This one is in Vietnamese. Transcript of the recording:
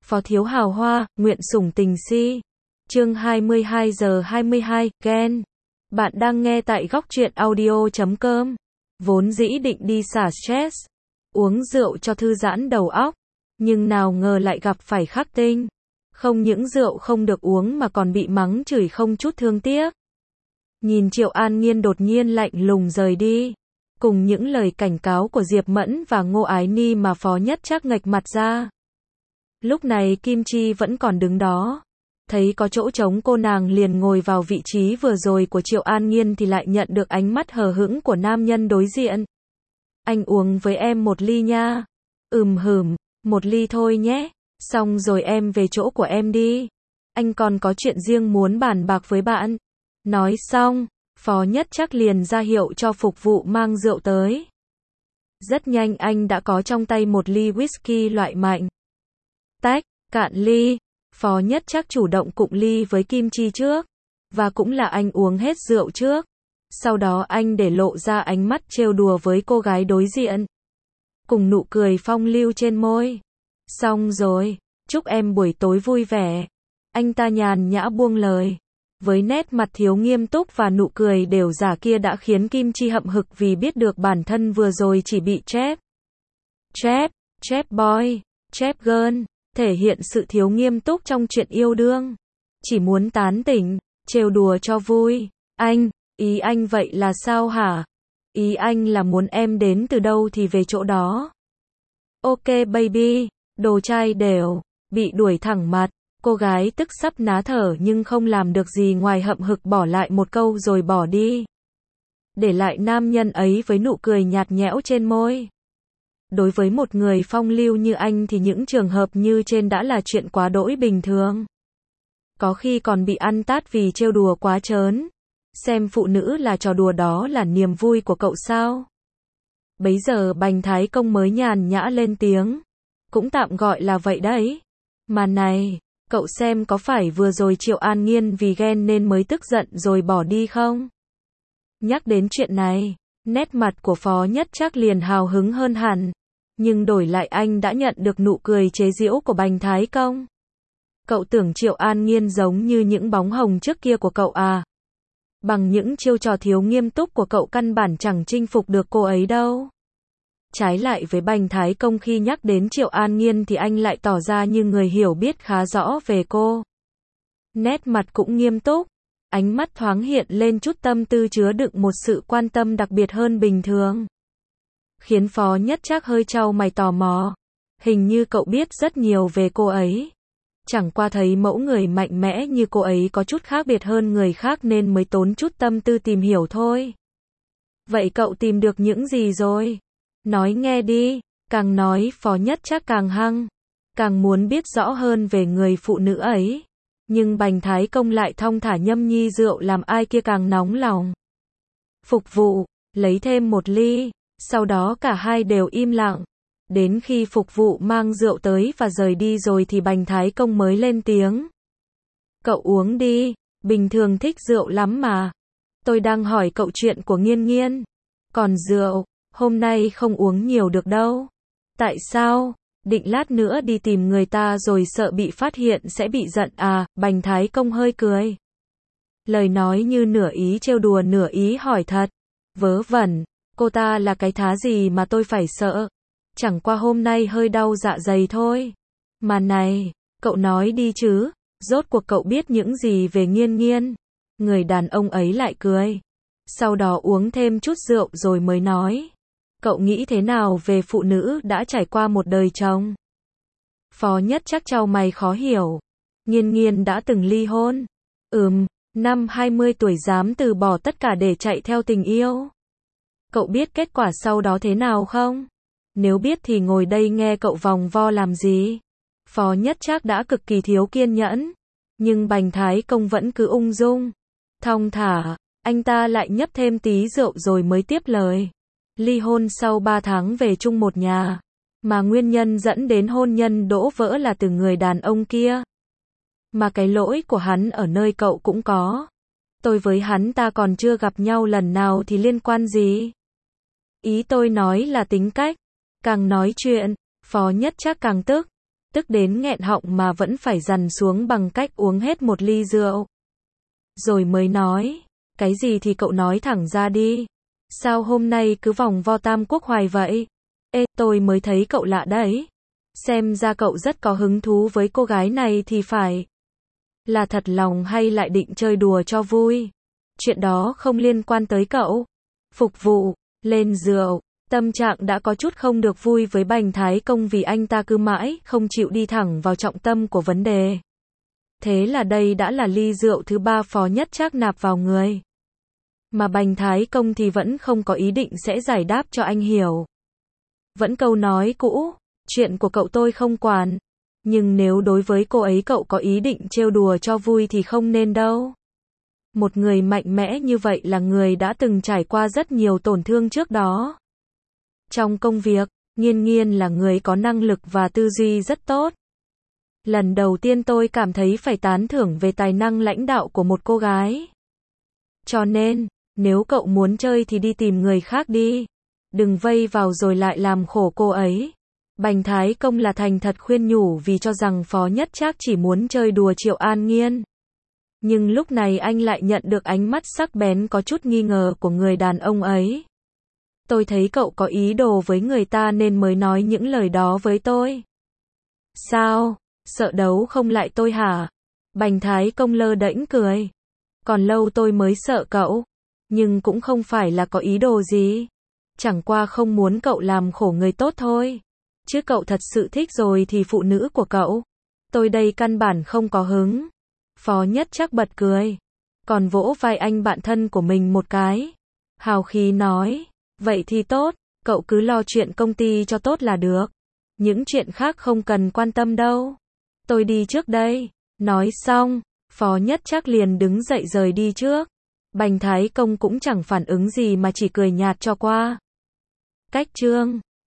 Phó thiếu hào hoa, nguyện sủng tình si. Chương 22 giờ 22, ghen. Bạn đang nghe tại góc truyện audio.com. Vốn dĩ định đi xả stress, uống rượu cho thư giãn đầu óc, nhưng nào ngờ lại gặp phải khắc tinh. Không những rượu không được uống mà còn bị mắng chửi không chút thương tiếc. Nhìn Triệu An Nhiên đột nhiên lạnh lùng rời đi, cùng những lời cảnh cáo của Diệp Mẫn và Ngô Ái Ni mà Phó Nhất Trác nghệch mặt ra. Lúc này Kim Chi vẫn còn đứng đó, thấy có chỗ trống cô nàng liền ngồi vào vị trí vừa rồi của Triệu An Nhiên thì lại nhận được ánh mắt hờ hững của nam nhân đối diện. Anh uống với em một ly nha. Hửm, một ly thôi nhé, xong rồi em về chỗ của em đi. Anh còn có chuyện riêng muốn bàn bạc với bạn. Nói xong, Phó Nhất Trác liền ra hiệu cho phục vụ mang rượu tới. Rất nhanh anh đã có trong tay một ly whisky loại mạnh. Tách, cạn ly. Phó Nhất Trác chủ động cụng ly với Kim Chi trước, và cũng là anh uống hết rượu trước. Sau đó anh để lộ ra ánh mắt trêu đùa với cô gái đối diện, cùng nụ cười phong lưu trên môi. Xong rồi, chúc em buổi tối vui vẻ. Anh ta nhàn nhã buông lời, với nét mặt thiếu nghiêm túc và nụ cười đều giả kia đã khiến Kim Chi hậm hực vì biết được bản thân vừa rồi chỉ bị trap boy, trap girl, thể hiện sự thiếu nghiêm túc trong chuyện yêu đương. Chỉ muốn tán tỉnh, trêu đùa cho vui. Ý anh vậy là sao hả? Ý anh là muốn em đến từ đâu thì về chỗ đó. Ok baby, đồ trai đều, bị đuổi thẳng mặt. Cô gái tức sắp ná thở nhưng không làm được gì ngoài hậm hực bỏ lại một câu rồi bỏ đi, để lại nam nhân ấy với nụ cười nhạt nhẽo trên môi. Đối với một người phong lưu như anh thì những trường hợp như trên đã là chuyện quá đỗi bình thường. Có khi còn bị ăn tát vì trêu đùa quá trớn. Xem phụ nữ là trò đùa đó là niềm vui của cậu sao? Bấy giờ Bành Thái Công mới nhàn nhã lên tiếng. Cũng tạm gọi là vậy đấy. Mà này, cậu xem có phải vừa rồi Triệu An Nhiên vì ghen nên mới tức giận rồi bỏ đi không? Nhắc đến chuyện này, nét mặt của Phó Nhất Trác liền hào hứng hơn hẳn, nhưng đổi lại anh đã nhận được nụ cười chế giễu của Bành Thái Công. Cậu tưởng Triệu An Nhiên giống như những bóng hồng trước kia của cậu à? Bằng những chiêu trò thiếu nghiêm túc của cậu căn bản chẳng chinh phục được cô ấy đâu. Trái lại với Bành Thái Công khi nhắc đến Triệu An Nhiên thì anh lại tỏ ra như người hiểu biết khá rõ về cô. Nét mặt cũng nghiêm túc, ánh mắt thoáng hiện lên chút tâm tư chứa đựng một sự quan tâm đặc biệt hơn bình thường, khiến Phó Nhất Trác hơi chau mày tò mò. Hình như cậu biết rất nhiều về cô ấy. Chẳng qua thấy mẫu người mạnh mẽ như cô ấy có chút khác biệt hơn người khác nên mới tốn chút tâm tư tìm hiểu thôi. Vậy cậu tìm được những gì rồi? Nói nghe đi. Càng nói Phó Nhất Trác càng hăng, càng muốn biết rõ hơn về người phụ nữ ấy. Nhưng Bành Thái Công lại thong thả nhâm nhi rượu làm ai kia càng nóng lòng. Phục vụ, lấy thêm một ly, sau đó cả hai đều im lặng. Đến khi phục vụ mang rượu tới và rời đi rồi thì Bành Thái Công mới lên tiếng. Cậu uống đi, bình thường thích rượu lắm mà. Tôi đang hỏi cậu chuyện của Nghiên Nghiên. Còn rượu, hôm nay không uống nhiều được đâu. Tại sao? Định lát nữa đi tìm người ta rồi sợ bị phát hiện sẽ bị giận à? Bành Thái Công hơi cười. Lời nói như nửa ý trêu đùa nửa ý hỏi thật. Vớ vẩn, cô ta là cái thá gì mà tôi phải sợ? Chẳng qua hôm nay hơi đau dạ dày thôi. Mà này, cậu nói đi chứ, rốt cuộc cậu biết những gì về Nghiên Nghiên? Người đàn ông ấy lại cười. Sau đó uống thêm chút rượu rồi mới nói. Cậu nghĩ thế nào về phụ nữ đã trải qua một đời chồng? Phó Nhất Trác chau mày khó hiểu. Nghiên Nghiên đã từng ly hôn. Năm 20 tuổi dám từ bỏ tất cả để chạy theo tình yêu. Cậu biết kết quả sau đó thế nào không? Nếu biết thì ngồi đây nghe cậu vòng vo làm gì? Phó Nhất Trác đã cực kỳ thiếu kiên nhẫn, nhưng Bành Thái Công vẫn cứ ung dung, thong thả. Anh ta lại nhấp thêm tí rượu rồi mới tiếp lời. Ly hôn sau 3 tháng về chung một nhà, mà nguyên nhân dẫn đến hôn nhân đổ vỡ là từ người đàn ông kia. Mà cái lỗi của hắn ở nơi cậu cũng có. Tôi với hắn ta còn chưa gặp nhau lần nào thì liên quan gì? Ý tôi nói là tính cách. Càng nói chuyện, Phó Nhất Trác càng tức. tức đến nghẹn họng mà vẫn phải dằn xuống bằng cách uống hết một ly rượu. Rồi mới nói, cái gì thì cậu nói thẳng ra đi. Sao hôm nay cứ vòng vo Tam Quốc hoài vậy? Ê, tôi mới thấy cậu lạ đấy. Xem ra cậu rất có hứng thú với cô gái này thì phải. Là thật lòng hay lại định chơi đùa cho vui? Chuyện đó không liên quan tới cậu. Phục vụ, lên rượu. Tâm trạng đã có chút không được vui với Bành Thái Công vì anh ta cứ mãi không chịu đi thẳng vào trọng tâm của vấn đề. Thế là đây đã là ly rượu thứ 3 Phó Nhất Trác nạp vào người. Mà Bành Thái Công thì vẫn không có ý định sẽ giải đáp cho anh hiểu. Vẫn câu nói cũ, chuyện của cậu tôi không quản. Nhưng nếu đối với cô ấy cậu có ý định trêu đùa cho vui thì không nên đâu. Một người mạnh mẽ như vậy là người đã từng trải qua rất nhiều tổn thương trước đó. Trong công việc, Nghiên Nghiên là người có năng lực và tư duy rất tốt. Lần đầu tiên tôi cảm thấy phải tán thưởng về tài năng lãnh đạo của một cô gái. Cho nên, nếu cậu muốn chơi thì đi tìm người khác đi. Đừng vây vào rồi lại làm khổ cô ấy. Bành Thái Công là thành thật khuyên nhủ vì cho rằng Phó Nhất Trác chỉ muốn chơi đùa Triệu An Nghiên. Nhưng lúc này anh lại nhận được ánh mắt sắc bén có chút nghi ngờ của người đàn ông ấy. Tôi thấy cậu có ý đồ với người ta nên mới nói những lời đó với tôi. Sao? Sợ đấu không lại tôi hả? Bành Thái Công lơ đễnh cười. Còn lâu tôi mới sợ cậu. Nhưng cũng không phải là có ý đồ gì. Chẳng qua không muốn cậu làm khổ người tốt thôi. Chứ cậu thật sự thích rồi thì phụ nữ của cậu. Tôi đây căn bản không có hứng. Phó Nhất Trác bật cười. Còn vỗ vai anh bạn thân của mình một cái. Hào khí nói. Vậy thì tốt, cậu cứ lo chuyện công ty cho tốt là được. Những chuyện khác không cần quan tâm đâu. Tôi đi trước đây. Nói xong, Phó Nhất Trác liền đứng dậy rời đi trước. Bành Thái Công cũng chẳng phản ứng gì mà chỉ cười nhạt cho qua. Cách chương